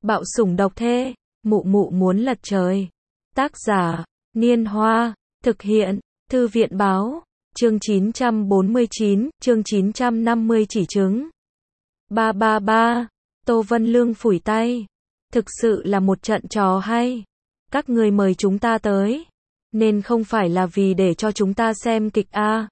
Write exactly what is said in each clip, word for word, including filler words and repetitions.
Bạo sủng độc thê, mụ mụ muốn lật trời. Tác giả, Niên Hoa, thực hiện, Thư viện Báo, chương chín trăm bốn mươi chín, chương chín trăm năm mươi chỉ trứng. ba ba ba, Tô Vân Lương phủi tay. Thực sự là một trận trò hay. Các người mời chúng ta tới, nên không phải là vì để cho chúng ta xem kịch a.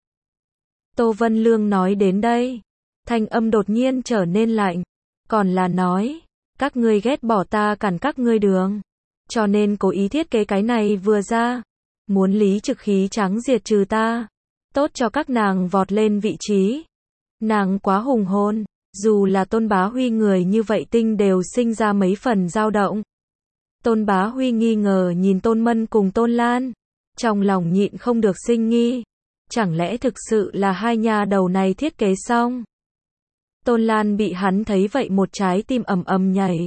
Tô Vân Lương nói đến đây, thanh âm đột nhiên trở nên lạnh, còn là nói, các ngươi ghét bỏ ta cản các ngươi đường, cho nên cố ý thiết kế cái này vừa ra, muốn lý trực khí trắng diệt trừ ta, tốt cho các nàng vọt lên vị trí. Nàng quá hùng hồn, dù là Tôn Bá Huy người như vậy tinh đều sinh ra mấy phần dao động. Tôn Bá Huy nghi ngờ nhìn Tôn Mân cùng Tôn Lan, trong lòng nhịn không được sinh nghi, chẳng lẽ thực sự là hai nhà đầu này thiết kế xong? Tôn Lan bị hắn thấy vậy một trái tim ầm ầm nhảy,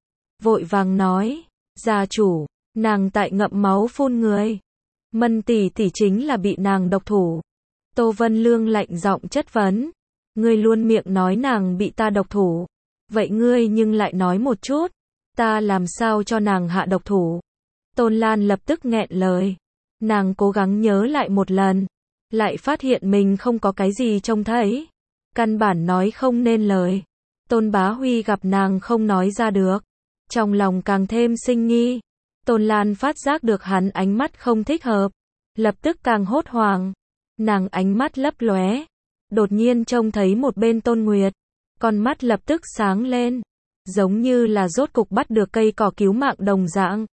vội vàng nói, gia chủ, nàng tại ngậm máu phun người, Mân tỷ tỷ chính là bị nàng độc thủ. Tô Vân Lương lạnh giọng chất vấn, ngươi luôn miệng nói nàng bị ta độc thủ, vậy ngươi nhưng lại nói một chút, ta làm sao cho nàng hạ độc thủ? Tôn Lan lập tức nghẹn lời, nàng cố gắng nhớ lại một lần, lại phát hiện mình không có cái gì trông thấy, căn bản nói không nên lời. Tôn Bá Huy gặp nàng không nói ra được, trong lòng càng thêm sinh nghi. Tôn Lan phát giác được hắn ánh mắt không thích hợp, lập tức càng hốt hoảng. Nàng ánh mắt lấp lóe, đột nhiên trông thấy một bên Tôn Nguyệt, con mắt lập tức sáng lên, giống như là rốt cục bắt được cây cỏ cứu mạng đồng dạng.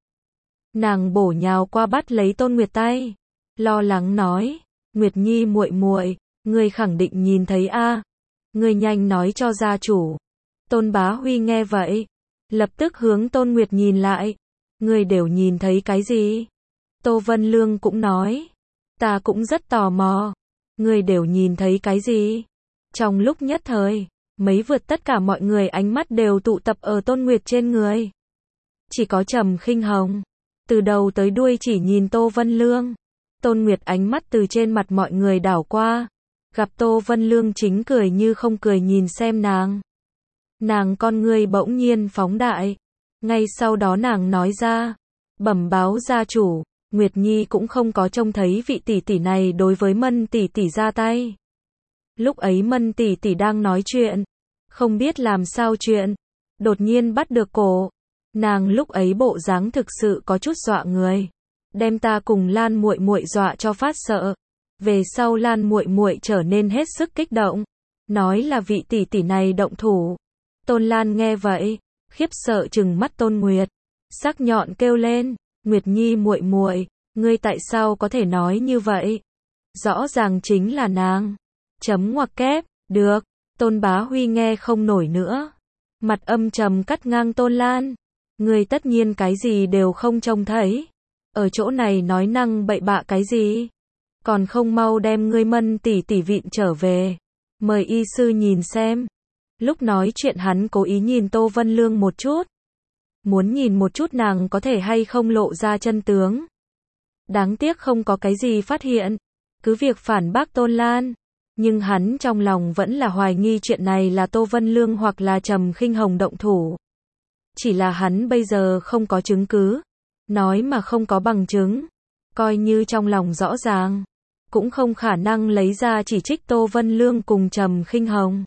Nàng bổ nhào qua bắt lấy Tôn Nguyệt tay, lo lắng nói, Nguyệt Nhi muội muội, ngươi khẳng định nhìn thấy a, ngươi nhanh nói cho gia chủ. Tôn Bá Huy nghe vậy, lập tức hướng Tôn Nguyệt nhìn lại, ngươi đều nhìn thấy cái gì? Tô Vân Lương cũng nói, ta cũng rất tò mò, ngươi đều nhìn thấy cái gì? Trong lúc nhất thời, mấy vượt tất cả mọi người ánh mắt đều tụ tập ở Tôn Nguyệt trên người. Chỉ có Trầm Khinh Hồng, từ đầu tới đuôi chỉ nhìn Tô Vân Lương. Tôn Nguyệt ánh mắt từ trên mặt mọi người đảo qua, gặp Tô Vân Lương chính cười như không cười nhìn xem nàng. Nàng con ngươi bỗng nhiên phóng đại, ngay sau đó nàng nói ra, bẩm báo gia chủ, Nguyệt Nhi cũng không có trông thấy vị tỷ tỷ này đối với Mân tỷ tỷ ra tay. Lúc ấy Mân tỷ tỷ đang nói chuyện, không biết làm sao chuyện, đột nhiên bắt được cổ. Nàng lúc ấy bộ dáng thực sự có chút dọa người, đem ta cùng Lan muội muội dọa cho phát sợ. Về sau Lan muội muội trở nên hết sức kích động, nói là vị tỷ tỷ này động thủ. Tôn Lan nghe vậy, khiếp sợ trừng mắt Tôn Nguyệt, sắc nhọn kêu lên, Nguyệt Nhi muội muội, ngươi tại sao có thể nói như vậy? Rõ ràng chính là nàng. Chấm ngoặc kép, được. Tôn Bá Huy nghe không nổi nữa, mặt âm trầm cắt ngang Tôn Lan, ngươi tất nhiên cái gì đều không trông thấy, ở chỗ này nói năng bậy bạ cái gì? Còn không mau đem ngươi Mân tỷ tỷ vịn trở về, mời y sư nhìn xem. Lúc nói chuyện hắn cố ý nhìn Tô Vân Lương một chút, muốn nhìn một chút nàng có thể hay không lộ ra chân tướng. Đáng tiếc không có cái gì phát hiện, cứ việc phản bác Tôn Lan, nhưng hắn trong lòng vẫn là hoài nghi chuyện này là Tô Vân Lương hoặc là Trầm Khinh Hồng động thủ. Chỉ là hắn bây giờ không có chứng cứ, nói mà không có bằng chứng, coi như trong lòng rõ ràng, cũng không khả năng lấy ra chỉ trích Tô Vân Lương cùng Trầm Khinh Hồng.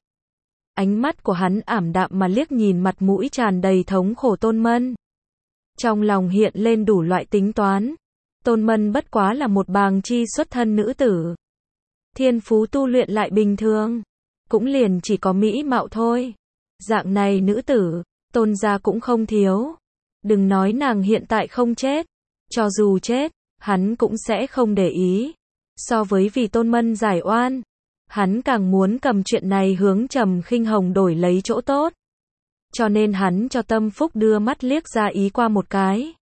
Ánh mắt của hắn ảm đạm mà liếc nhìn mặt mũi tràn đầy thống khổ Tôn Mân. Trong lòng hiện lên đủ loại tính toán. Tôn Mân bất quá là một bàng chi xuất thân nữ tử. Thiên phú tu luyện lại bình thường, cũng liền chỉ có mỹ mạo thôi. Dạng này nữ tử, Tôn gia cũng không thiếu. Đừng nói nàng hiện tại không chết, cho dù chết, hắn cũng sẽ không để ý. So với vì Tôn Mân giải oan, hắn càng muốn cầm chuyện này hướng Trầm Khinh Hồng đổi lấy chỗ tốt. Cho nên hắn cho Tâm Phúc đưa mắt liếc ra ý qua một cái.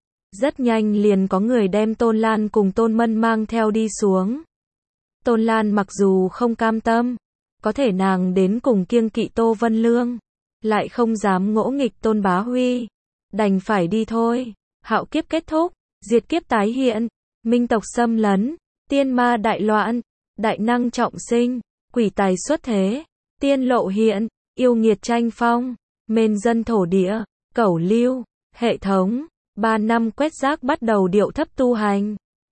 Rất nhanh liền có người đem Tôn Lan cùng Tôn Mân mang theo đi xuống. Tôn Lan mặc dù không cam tâm, có thể nàng đến cùng kiêng kỵ Tô Vân Lương, lại không dám ngỗ nghịch Tôn Bá Huy, đành phải đi thôi. Hạo kiếp kết thúc, diệt kiếp tái hiện, minh tộc xâm lấn, tiên ma đại loạn, đại năng trọng sinh, quỷ tài xuất thế, tiên lộ hiện, yêu nghiệt tranh phong, mên dân thổ địa. Cẩu Lưu, hệ thống, ba năm quét rác bắt đầu điệu thấp tu hành.